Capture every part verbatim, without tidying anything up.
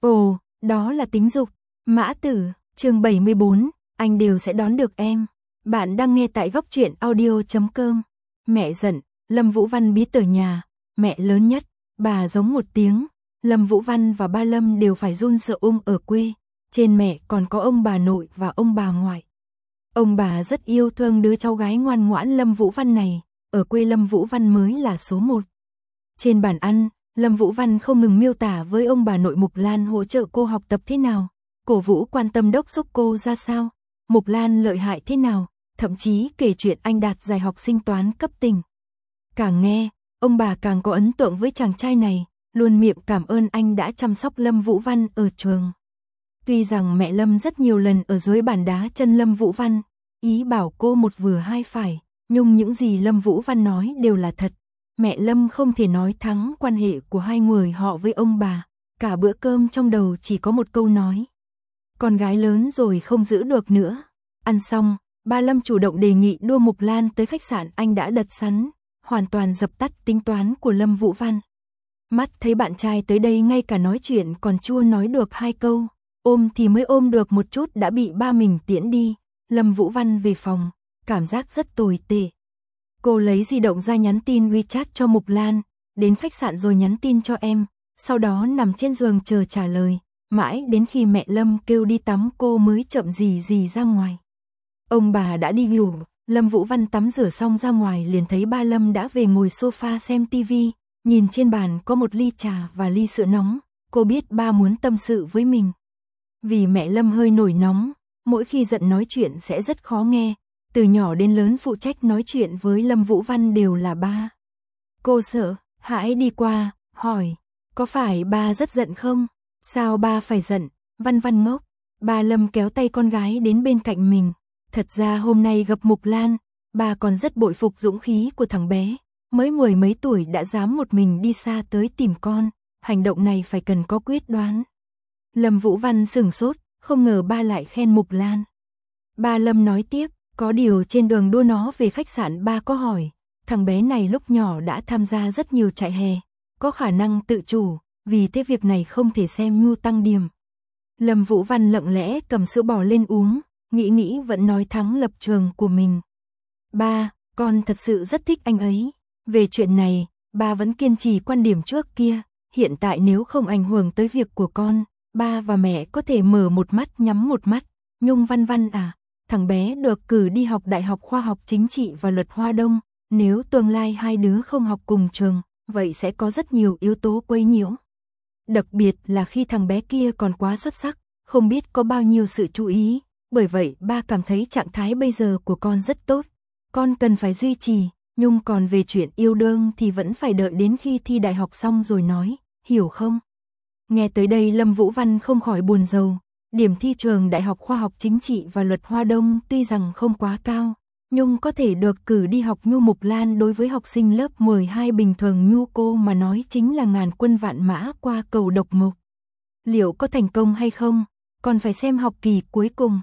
Ồ, đó là tính dục. Mã Tử, chương bảy mươi bốn, anh đều sẽ đón được em. Bạn đang nghe tại góc truyện audio chấm com. Mẹ giận, Lâm Vũ Văn bí tờ nhà, mẹ lớn nhất, bà giống một tiếng. Lâm Vũ Văn và ba Lâm đều phải run sợ ôm ở quê. Trên mẹ còn có ông bà nội và ông bà ngoại. Ông bà rất yêu thương đứa cháu gái ngoan ngoãn Lâm Vũ Văn này, ở quê Lâm Vũ Văn mới là số một. Trên bàn ăn, Lâm Vũ Văn không ngừng miêu tả với ông bà nội Mục Lan hỗ trợ cô học tập thế nào, cổ vũ quan tâm đốc thúc cô ra sao, Mục Lan lợi hại thế nào, thậm chí kể chuyện anh đạt giải học sinh toán cấp tỉnh. Càng nghe, ông bà càng có ấn tượng với chàng trai này, luôn miệng cảm ơn anh đã chăm sóc Lâm Vũ Văn ở trường. Tuy rằng mẹ Lâm rất nhiều lần ở dưới bàn đá chân Lâm Vũ Văn, ý bảo cô một vừa hai phải, nhưng những gì Lâm Vũ Văn nói đều là thật. Mẹ Lâm không thể nói thắng quan hệ của hai người họ với ông bà, cả bữa cơm trong đầu chỉ có một câu nói. Con gái lớn rồi không giữ được nữa. Ăn xong, ba Lâm chủ động đề nghị đưa Mục Lan tới khách sạn anh đã đặt sẵn, hoàn toàn dập tắt tính toán của Lâm Vũ Văn. Mắt thấy bạn trai tới đây ngay cả nói chuyện còn chưa nói được hai câu, ôm thì mới ôm được một chút đã bị ba mình tiễn đi. Lâm Vũ Văn về phòng, cảm giác rất tồi tệ. Cô lấy di động ra nhắn tin WeChat cho Mục Lan, đến khách sạn rồi nhắn tin cho em, sau đó nằm trên giường chờ trả lời, mãi đến khi mẹ Lâm kêu đi tắm cô mới chậm gì gì ra ngoài. Ông bà đã đi ngủ, Lâm Vũ Văn tắm rửa xong ra ngoài liền thấy ba Lâm đã về ngồi sofa xem tivi, nhìn trên bàn có một ly trà và ly sữa nóng, cô biết ba muốn tâm sự với mình. Vì mẹ Lâm hơi nổi nóng, mỗi khi giận nói chuyện sẽ rất khó nghe. Từ nhỏ đến lớn phụ trách nói chuyện với Lâm Vũ Văn đều là ba. Cô sợ, hãi đi qua, hỏi, có phải ba rất giận không? Sao ba phải giận? Văn Văn ngốc. Ba Lâm kéo tay con gái đến bên cạnh mình. Thật ra hôm nay gặp Mục Lan, ba còn rất bội phục dũng khí của thằng bé. Mới mười mấy tuổi đã dám một mình đi xa tới tìm con, hành động này phải cần có quyết đoán. Lâm Vũ Văn sửng sốt, không ngờ ba lại khen Mục Lan. Ba Lâm nói tiếp. Có điều trên đường đưa nó về khách sạn ba có hỏi, thằng bé này lúc nhỏ đã tham gia rất nhiều trại hè, có khả năng tự chủ, vì thế việc này không thể xem nhu tăng điểm. Lâm Vũ Văn lặng lẽ cầm sữa bò lên uống, nghĩ nghĩ vẫn nói thắng lập trường của mình. Ba, con thật sự rất thích anh ấy. Về chuyện này, ba vẫn kiên trì quan điểm trước kia, hiện tại nếu không ảnh hưởng tới việc của con, ba và mẹ có thể mở một mắt nhắm một mắt. Nhung Văn Văn à, thằng bé được cử đi học Đại học Khoa học Chính trị và Luật Hoa Đông, nếu tương lai hai đứa không học cùng trường, vậy sẽ có rất nhiều yếu tố quấy nhiễu. Đặc biệt là khi thằng bé kia còn quá xuất sắc, không biết có bao nhiêu sự chú ý, bởi vậy ba cảm thấy trạng thái bây giờ của con rất tốt, con cần phải duy trì, nhưng còn về chuyện yêu đương thì vẫn phải đợi đến khi thi đại học xong rồi nói, hiểu không? Nghe tới đây Lâm Vũ Văn không khỏi buồn rầu. Điểm thi trường Đại học Khoa học Chính trị và Luật Hoa Đông tuy rằng không quá cao, nhưng có thể được cử đi học nhu Mục Lan đối với học sinh lớp mười hai bình thường nhu cô mà nói chính là ngàn quân vạn mã qua cầu độc mộc. Liệu có thành công hay không, còn phải xem học kỳ cuối cùng.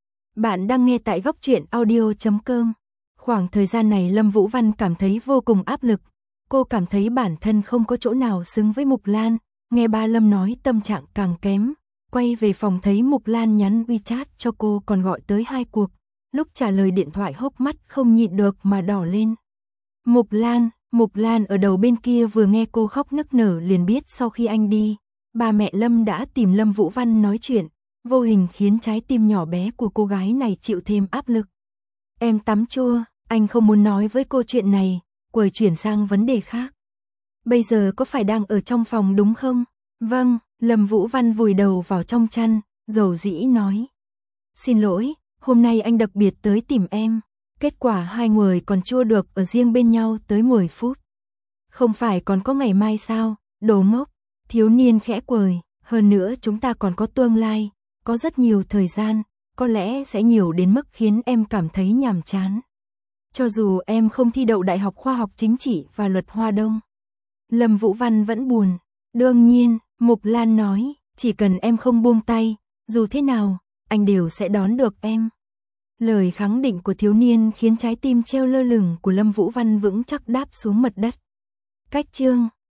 Bạn đang nghe tại góc truyện audio chấm com. Khoảng thời gian này Lâm Vũ Văn cảm thấy vô cùng áp lực, cô cảm thấy bản thân không có chỗ nào xứng với Mục Lan, nghe ba Lâm nói tâm trạng càng kém. Quay về phòng thấy Mục Lan nhắn WeChat cho cô còn gọi tới hai cuộc, lúc trả lời điện thoại hốc mắt không nhịn được mà đỏ lên. Mục Lan, Mục Lan ở đầu bên kia vừa nghe cô khóc nức nở liền biết sau khi anh đi, ba mẹ Lâm đã tìm Lâm Vũ Văn nói chuyện, vô hình khiến trái tim nhỏ bé của cô gái này chịu thêm áp lực. Em tắm chua, anh không muốn nói với cô chuyện này, quầy chuyển sang vấn đề khác. Bây giờ có phải đang ở trong phòng đúng không? Vâng. Lâm Vũ Văn vùi đầu vào trong chăn, dầu dĩ nói. Xin lỗi, hôm nay anh đặc biệt tới tìm em. Kết quả hai người còn chưa được ở riêng bên nhau tới mười phút. Không phải còn có ngày mai sao, đồ ngốc. Thiếu niên khẽ cười, hơn nữa chúng ta còn có tương lai, có rất nhiều thời gian, có lẽ sẽ nhiều đến mức khiến em cảm thấy nhàm chán. Cho dù em không thi đậu Đại học Khoa học Chính trị và Luật Hoa Đông. Lâm Vũ Văn vẫn buồn. Đương nhiên, Mục Lan nói, chỉ cần em không buông tay, dù thế nào, anh đều sẽ đón được em. Lời khẳng định của thiếu niên khiến trái tim treo lơ lửng của Lâm Vũ Văn vững chắc đáp xuống mặt đất. Cách chương